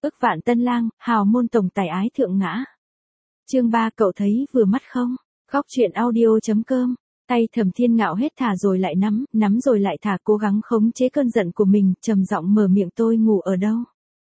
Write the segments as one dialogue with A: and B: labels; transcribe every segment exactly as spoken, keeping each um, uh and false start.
A: Ức vạn tân lang, hào môn tổng tài ái thượng ngã. Chương ba cậu thấy vừa mắt không? Góc truyện audio.com. Tay Thẩm Thiên Ngạo hết thả rồi lại nắm, nắm rồi lại thả, cố gắng khống chế cơn giận của mình, trầm giọng mở miệng, tôi ngủ ở đâu?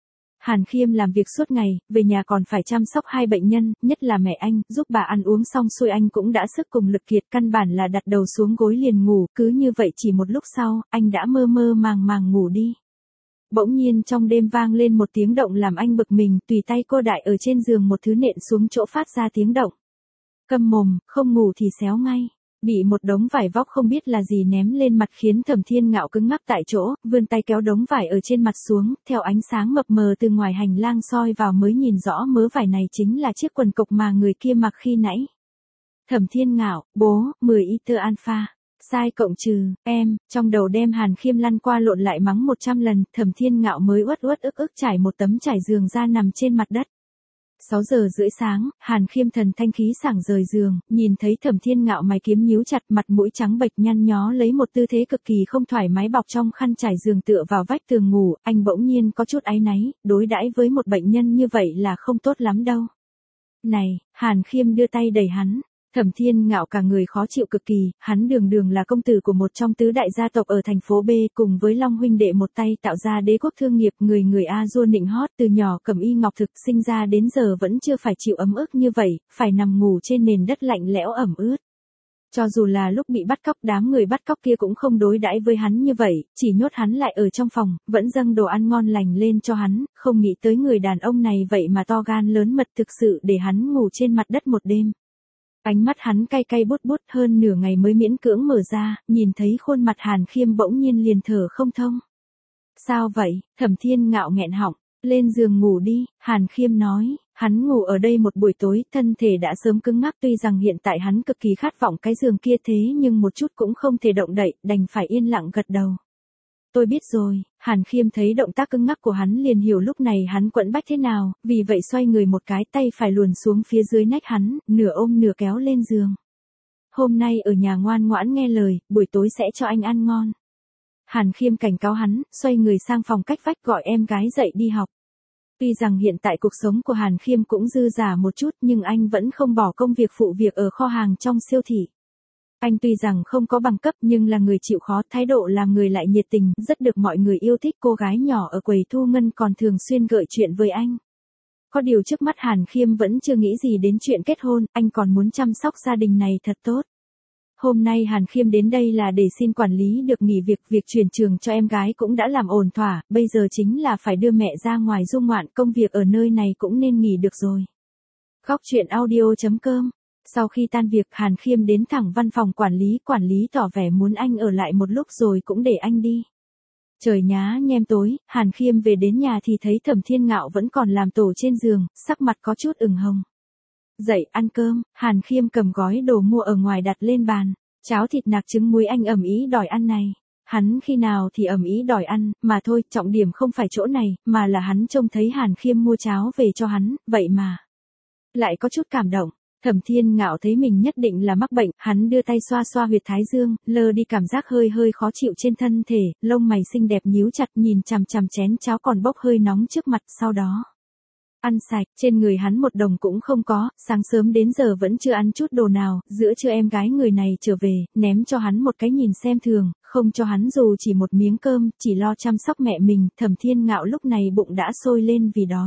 A: Hàn Khiêm làm việc suốt ngày, về nhà còn phải chăm sóc hai bệnh nhân, nhất là mẹ anh, giúp bà ăn uống xong xuôi anh cũng đã sức cùng lực kiệt, căn bản là đặt đầu xuống gối liền ngủ, cứ như vậy chỉ một lúc sau, anh đã mơ mơ màng màng ngủ đi. Bỗng nhiên trong đêm vang lên một tiếng động làm anh bực mình, tùy tay cô đại ở trên giường một thứ nện xuống chỗ phát ra tiếng động. Câm mồm, không ngủ thì xéo ngay. Bị một đống vải vóc không biết là gì ném lên mặt khiến Thẩm Thiên Ngạo cứng ngắc tại chỗ, vươn tay kéo đống vải ở trên mặt xuống, theo ánh sáng mập mờ từ ngoài hành lang soi vào mới nhìn rõ mớ vải này chính là chiếc quần cộc mà người kia mặc khi nãy. Thẩm Thiên Ngạo, bố, mười iter alpha. Sai cộng trừ, em, trong đầu đem Hàn Khiêm lăn qua lộn lại mắng một trăm lần, Thẩm Thiên Ngạo mới uất uất ức ức trải một tấm trải giường ra nằm trên mặt đất. sáu giờ rưỡi sáng, Hàn Khiêm thần thanh khí sảng rời giường, nhìn thấy Thẩm Thiên Ngạo mày kiếm nhíu chặt, mặt mũi trắng bệch nhăn nhó lấy một tư thế cực kỳ không thoải mái bọc trong khăn trải giường tựa vào vách tường ngủ, anh bỗng nhiên có chút áy náy, đối đãi với một bệnh nhân như vậy là không tốt lắm đâu. Này, Hàn Khiêm đưa tay đẩy hắn. Thẩm Thiên Ngạo cả người khó chịu cực kỳ, hắn đường đường là công tử của một trong tứ đại gia tộc ở thành phố B, cùng với Long huynh đệ một tay tạo ra đế quốc thương nghiệp, người người A dua nịnh hót, từ nhỏ cầm y ngọc thực, sinh ra đến giờ vẫn chưa phải chịu ấm ức như vậy, phải nằm ngủ trên nền đất lạnh lẽo ẩm ướt. Cho dù là lúc bị bắt cóc, đám người bắt cóc kia cũng không đối đãi với hắn như vậy, chỉ nhốt hắn lại ở trong phòng, vẫn dâng đồ ăn ngon lành lên cho hắn, không nghĩ tới người đàn ông này vậy mà to gan lớn mật thực sự để hắn ngủ trên mặt đất một đêm. Ánh mắt hắn cay cay bút bút, hơn nửa ngày mới miễn cưỡng mở ra, nhìn thấy khuôn mặt Hàn Khiêm bỗng nhiên liền thở không thông. Sao vậy? Thẩm Thiên Ngạo nghẹn họng, lên giường ngủ đi, Hàn Khiêm nói, hắn ngủ ở đây một buổi tối, thân thể đã sớm cứng ngắc, tuy rằng hiện tại hắn cực kỳ khát vọng cái giường kia thế nhưng một chút cũng không thể động đậy, đành phải yên lặng gật đầu. Tôi biết rồi, Hàn Khiêm thấy động tác cứng ngắc của hắn liền hiểu lúc này hắn quẫn bách thế nào, vì vậy xoay người một cái, tay phải luồn xuống phía dưới nách hắn, nửa ôm nửa kéo lên giường. Hôm nay ở nhà ngoan ngoãn nghe lời, buổi tối sẽ cho anh ăn ngon. Hàn Khiêm cảnh cáo hắn, xoay người sang phòng cách vách gọi em gái dậy đi học. Tuy rằng hiện tại cuộc sống của Hàn Khiêm cũng dư dả một chút nhưng anh vẫn không bỏ công việc phụ việc ở kho hàng trong siêu thị. Anh tuy rằng không có bằng cấp nhưng là người chịu khó, thái độ làm người lại nhiệt tình, rất được mọi người yêu thích. Cô gái nhỏ ở quầy thu ngân còn thường xuyên gợi chuyện với anh. Có điều trước mắt Hàn Khiêm vẫn chưa nghĩ gì đến chuyện kết hôn, anh còn muốn chăm sóc gia đình này thật tốt. Hôm nay Hàn Khiêm đến đây là để xin quản lý được nghỉ việc, việc chuyển trường cho em gái cũng đã làm ổn thỏa, bây giờ chính là phải đưa mẹ ra ngoài du ngoạn, công việc ở nơi này cũng nên nghỉ được rồi. Góc truyện audio.com. Sau khi tan việc, Hàn Khiêm đến thẳng văn phòng quản lý, quản lý tỏ vẻ muốn anh ở lại một lúc rồi cũng để anh đi. Trời nhá nhem tối, Hàn Khiêm về đến nhà thì thấy Thẩm Thiên Ngạo vẫn còn làm tổ trên giường, sắc mặt có chút ửng hồng. Dậy ăn cơm, Hàn Khiêm cầm gói đồ mua ở ngoài đặt lên bàn, cháo thịt nạc trứng muối, anh ầm ĩ đòi ăn này. Hắn khi nào thì ầm ĩ đòi ăn, mà thôi, trọng điểm không phải chỗ này, mà là hắn trông thấy Hàn Khiêm mua cháo về cho hắn, vậy mà lại có chút cảm động. Thẩm Thiên Ngạo thấy mình nhất định là mắc bệnh, hắn đưa tay xoa xoa huyệt thái dương, lơ đi cảm giác hơi hơi khó chịu trên thân thể, lông mày xinh đẹp nhíu chặt nhìn chằm chằm chén cháo còn bốc hơi nóng trước mặt, sau đó ăn sạch. Trên người hắn một đồng cũng không có, sáng sớm đến giờ vẫn chưa ăn chút đồ nào, giữa trưa em gái người này trở về, ném cho hắn một cái nhìn xem thường, không cho hắn dù chỉ một miếng cơm, chỉ lo chăm sóc mẹ mình. Thẩm Thiên Ngạo lúc này bụng đã sôi lên vì đói.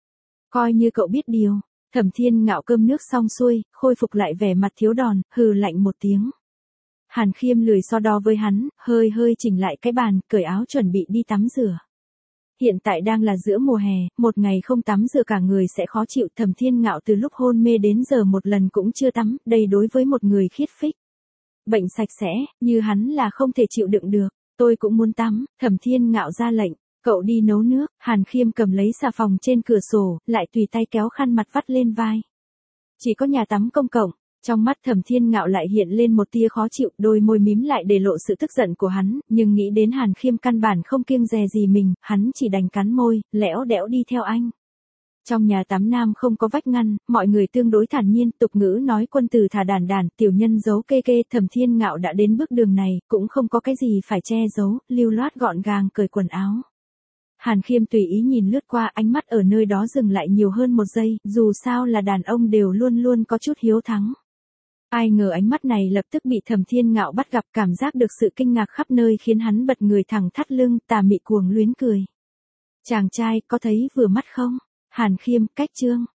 A: Coi như cậu biết điều. Thẩm Thiên Ngạo cơm nước xong xuôi, khôi phục lại vẻ mặt thiếu đòn, hừ lạnh một tiếng. Hàn Khiêm lười so đo với hắn, hơi hơi chỉnh lại cái bàn, cởi áo chuẩn bị đi tắm rửa. Hiện tại đang là giữa mùa hè, một ngày không tắm rửa cả người sẽ khó chịu. Thẩm Thiên Ngạo từ lúc hôn mê đến giờ một lần cũng chưa tắm, đây đối với một người khiết phích, bệnh sạch sẽ, như hắn là không thể chịu đựng được. Tôi cũng muốn tắm, Thẩm Thiên Ngạo ra lệnh. Cậu đi nấu nước. Hàn Khiêm cầm lấy xà phòng trên cửa sổ, lại tùy tay kéo khăn mặt vắt lên vai. Chỉ có nhà tắm công cộng. Trong mắt Thẩm Thiên Ngạo lại hiện lên một tia khó chịu, đôi môi mím lại để lộ sự tức giận của hắn, nhưng nghĩ đến Hàn Khiêm căn bản không kiêng dè gì mình, hắn chỉ đành cắn môi, lẽo đẽo đi theo anh. Trong nhà tắm nam không có vách ngăn, mọi người tương đối thản nhiên, tục ngữ nói quân tử thả đàn đàn, tiểu nhân giấu kê kê. Thẩm Thiên Ngạo đã đến bước đường này, cũng không có cái gì phải che giấu, lưu loát gọn gàng cởi quần áo. Hàn Khiêm tùy ý nhìn lướt qua, ánh mắt ở nơi đó dừng lại nhiều hơn một giây, dù sao là đàn ông đều luôn luôn có chút hiếu thắng. Ai ngờ ánh mắt này lập tức bị Thẩm Thiên Ngạo bắt gặp, cảm giác được sự kinh ngạc khắp nơi khiến hắn bật người thẳng thắt lưng, tà mị cuồng luyến cười. Chàng trai, có thấy vừa mắt không? Hàn Khiêm, cách chương.